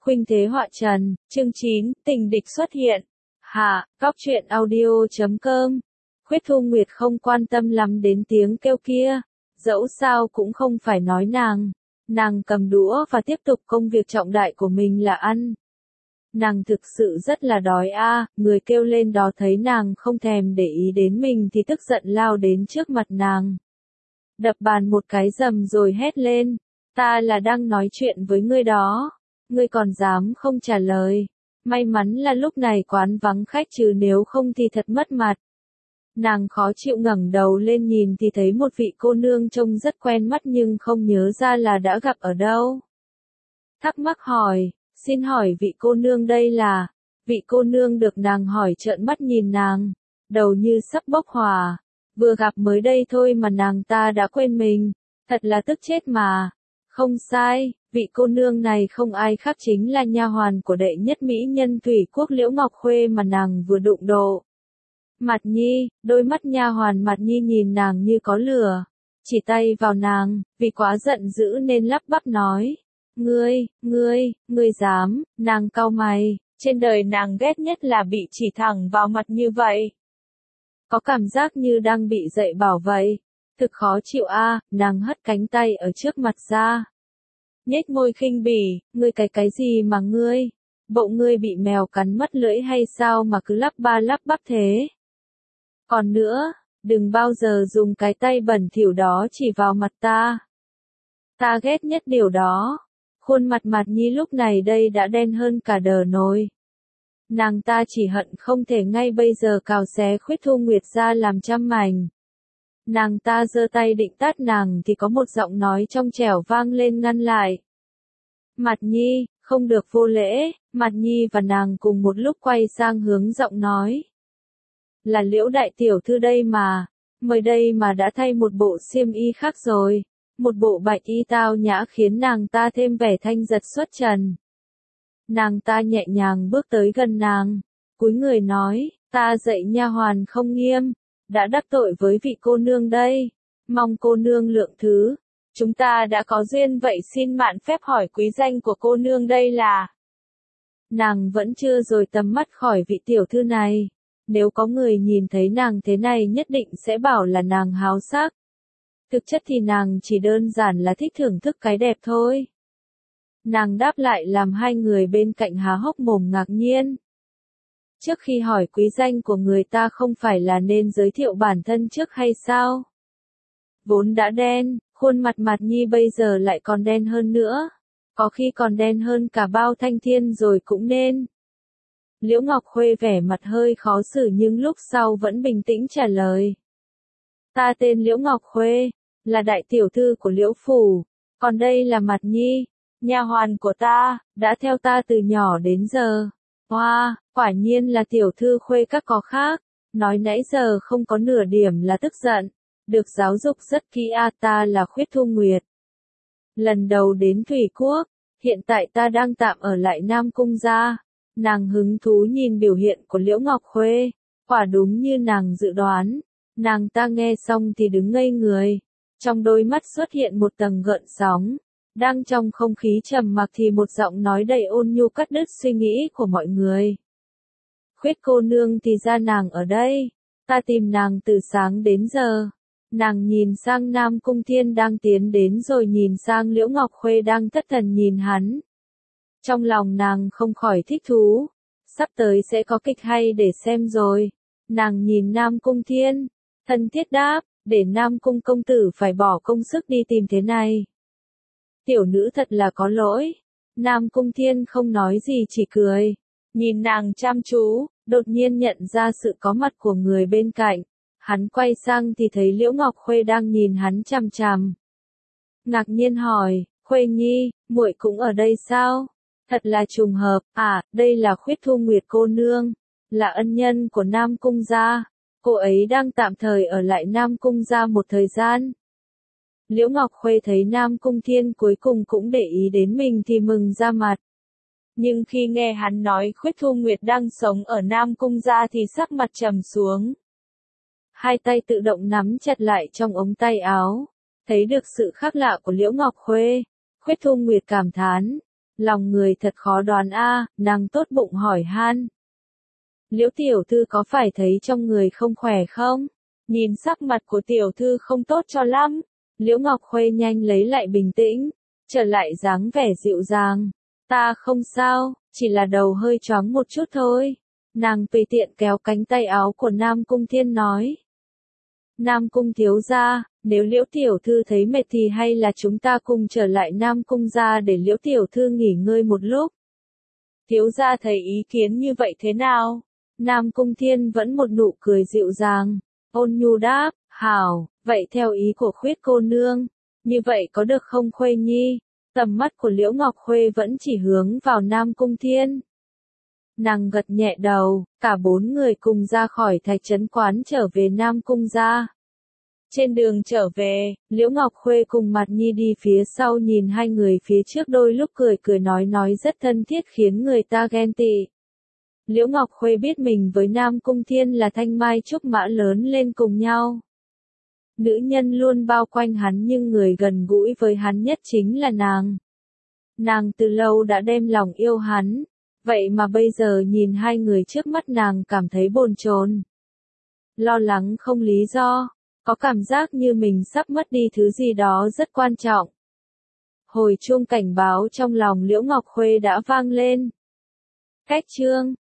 Khuynh thế họa trần, chương 9, tình địch xuất hiện. Hạ, góc truyện audio.com. Khuyết Thu Nguyệt không quan tâm lắm đến tiếng kêu kia, dẫu sao cũng không phải nói nàng. Nàng cầm đũa và tiếp tục công việc trọng đại của mình là ăn. Nàng thực sự rất là đói người kêu lên đó thấy nàng không thèm để ý đến mình thì tức giận lao đến trước mặt nàng. Đập bàn một cái rầm rồi hét lên, ta là đang nói chuyện với ngươi đó. Ngươi còn dám không trả lời. May mắn là lúc này quán vắng khách chứ nếu không thì thật mất mặt. Nàng khó chịu ngẩng đầu lên nhìn thì thấy một vị cô nương trông rất quen mắt nhưng không nhớ ra là đã gặp ở đâu. Thắc mắc hỏi, xin hỏi vị cô nương đây là? Vị cô nương được nàng hỏi trợn mắt nhìn nàng, đầu như sắp bốc hỏa. Vừa gặp mới đây thôi mà nàng ta đã quên mình, thật là tức chết mà. Không sai, vị cô nương này không ai khác chính là nha hoàn của đệ nhất mỹ nhân Thủy Quốc Liễu Ngọc Khuê mà nàng vừa đụng độ. Mạt Nhi, đôi mắt nha hoàn Mạt Nhi nhìn nàng như có lửa, chỉ tay vào nàng, vì quá giận dữ nên lắp bắp nói, ngươi dám, nàng cau mày, trên đời nàng ghét nhất là bị chỉ thẳng vào mặt như vậy. Có cảm giác như đang bị dạy bảo vậy. Thực khó chịu nàng hất cánh tay ở trước mặt ra. Nhếch môi khinh bỉ, ngươi cái gì mà ngươi? Bộ ngươi bị mèo cắn mất lưỡi hay sao mà cứ lắp ba lắp bắp thế? Còn nữa, đừng bao giờ dùng cái tay bẩn thỉu đó chỉ vào mặt ta. Ta ghét nhất điều đó. Khuôn mặt Mạt Nhi lúc này đây đã đen hơn cả đờ nồi. Nàng ta chỉ hận không thể ngay bây giờ cào xé Khuyết Thu Nguyệt ra làm trăm mảnh. Nàng ta giơ tay định tát nàng thì có một giọng nói trong trẻo vang lên ngăn lại. Mạt Nhi, không được vô lễ. Mạt Nhi và nàng cùng một lúc quay sang hướng giọng nói. Là Liễu đại tiểu thư đây mà, mới đây mà đã thay một bộ xiêm y khác rồi. Một bộ bạch y tao nhã khiến nàng ta thêm vẻ thanh giật xuất trần. Nàng ta nhẹ nhàng bước tới gần nàng, cúi người nói, ta dạy nha hoàn không nghiêm, đã đắc tội với vị cô nương đây, mong cô nương lượng thứ. Chúng ta đã có duyên vậy xin mạn phép hỏi quý danh của cô nương đây là. Nàng vẫn chưa rời tầm mắt khỏi vị tiểu thư này, nếu có người nhìn thấy nàng thế này nhất định sẽ bảo là nàng háo sắc. Thực chất thì nàng chỉ đơn giản là thích thưởng thức cái đẹp thôi. Nàng đáp lại làm hai người bên cạnh há hốc mồm ngạc nhiên. Trước khi hỏi quý danh của người ta không phải là nên giới thiệu bản thân trước hay sao? Vốn đã đen, khuôn mặt Mạt Nhi bây giờ lại còn đen hơn nữa. Có khi còn đen hơn cả bao thanh thiên rồi cũng nên. Liễu Ngọc Khuê vẻ mặt hơi khó xử nhưng lúc sau vẫn bình tĩnh trả lời. Ta tên Liễu Ngọc Khuê, là đại tiểu thư của Liễu Phủ, còn đây là Mạt Nhi, nha hoàn của ta, đã theo ta từ nhỏ đến giờ. Hoa, quả nhiên là tiểu thư Khuê các có khác, nói nãy giờ không có nửa điểm là tức giận, được giáo dục rất kỹ ta là Khuyết Thu Nguyệt. Lần đầu đến Thủy Quốc, hiện tại ta đang tạm ở lại Nam Cung gia. Nàng hứng thú nhìn biểu hiện của Liễu Ngọc Khuê, quả đúng như nàng dự đoán, nàng ta nghe xong thì đứng ngây người, trong đôi mắt xuất hiện một tầng gợn sóng, đang trong không khí trầm mặc thì một giọng nói đầy ôn nhu cắt đứt suy nghĩ của mọi người. Khuyết cô nương thì ra nàng ở đây, ta tìm nàng từ sáng đến giờ. Nàng nhìn sang Nam Cung Thiên đang tiến đến rồi nhìn sang Liễu Ngọc Khuê đang thất thần nhìn hắn. Trong lòng nàng không khỏi thích thú, sắp tới sẽ có kịch hay để xem rồi. Nàng nhìn Nam Cung Thiên, thân thiết đáp, để Nam Cung công tử phải bỏ công sức đi tìm thế này. Tiểu nữ thật là có lỗi. Nam Cung Thiên không nói gì chỉ cười, nhìn nàng chăm chú, đột nhiên nhận ra sự có mặt của người bên cạnh. Hắn quay sang thì thấy Liễu Ngọc Khuê đang nhìn hắn chằm chằm. Ngạc nhiên hỏi, Khuê Nhi, muội cũng ở đây sao? Thật là trùng hợp, đây là Khuyết Thu Nguyệt cô nương, là ân nhân của Nam Cung gia. Cô ấy đang tạm thời ở lại Nam Cung gia một thời gian. Liễu Ngọc Khuê thấy Nam Cung Thiên cuối cùng cũng để ý đến mình thì mừng ra mặt. Nhưng khi nghe hắn nói Khuyết Thu Nguyệt đang sống ở Nam Cung gia thì sắc mặt trầm xuống. Hai tay tự động nắm chặt lại trong ống tay áo, thấy được sự khác lạ của Liễu Ngọc Khuê. Khuyết Thu Nguyệt cảm thán, Lòng người thật khó đoán a, nàng tốt bụng hỏi han. Liễu tiểu thư có phải thấy trong người không khỏe không? Nhìn sắc mặt của tiểu thư không tốt cho lắm. Liễu Ngọc Khuê nhanh lấy lại bình tĩnh, trở lại dáng vẻ dịu dàng. Ta không sao, chỉ là đầu hơi choáng một chút thôi. Nàng tùy tiện kéo cánh tay áo của Nam Cung Thiên nói. Nam Cung thiếu gia, nếu Liễu tiểu thư thấy mệt thì hay là chúng ta cùng trở lại Nam Cung gia để Liễu tiểu thư nghỉ ngơi một lúc. Thiếu gia thấy ý kiến như vậy thế nào? Nam Cung Thiên vẫn một nụ cười dịu dàng, ôn nhu đáp, hảo, vậy theo ý của Khuyết cô nương, như vậy có được không Khuê nhi? Tầm mắt của Liễu Ngọc Khuê vẫn chỉ hướng vào Nam Cung Thiên. Nàng gật nhẹ đầu, cả bốn người cùng ra khỏi Thạch Trấn Quán trở về Nam Cung gia. Trên đường trở về, Liễu Ngọc Khuê cùng Mạt Nhi đi phía sau nhìn hai người phía trước đôi lúc cười cười nói rất thân thiết khiến người ta ghen tị. Liễu Ngọc Khuê biết mình với Nam Cung Thiên là thanh mai trúc mã lớn lên cùng nhau. Nữ nhân luôn bao quanh hắn nhưng người gần gũi với hắn nhất chính là nàng. Nàng từ lâu đã đem lòng yêu hắn, vậy mà bây giờ nhìn hai người trước mắt nàng cảm thấy bồn chồn. Lo lắng không lý do, có cảm giác như mình sắp mất đi thứ gì đó rất quan trọng. Hồi chuông cảnh báo trong lòng Liễu Ngọc Khuê đã vang lên. Cách chương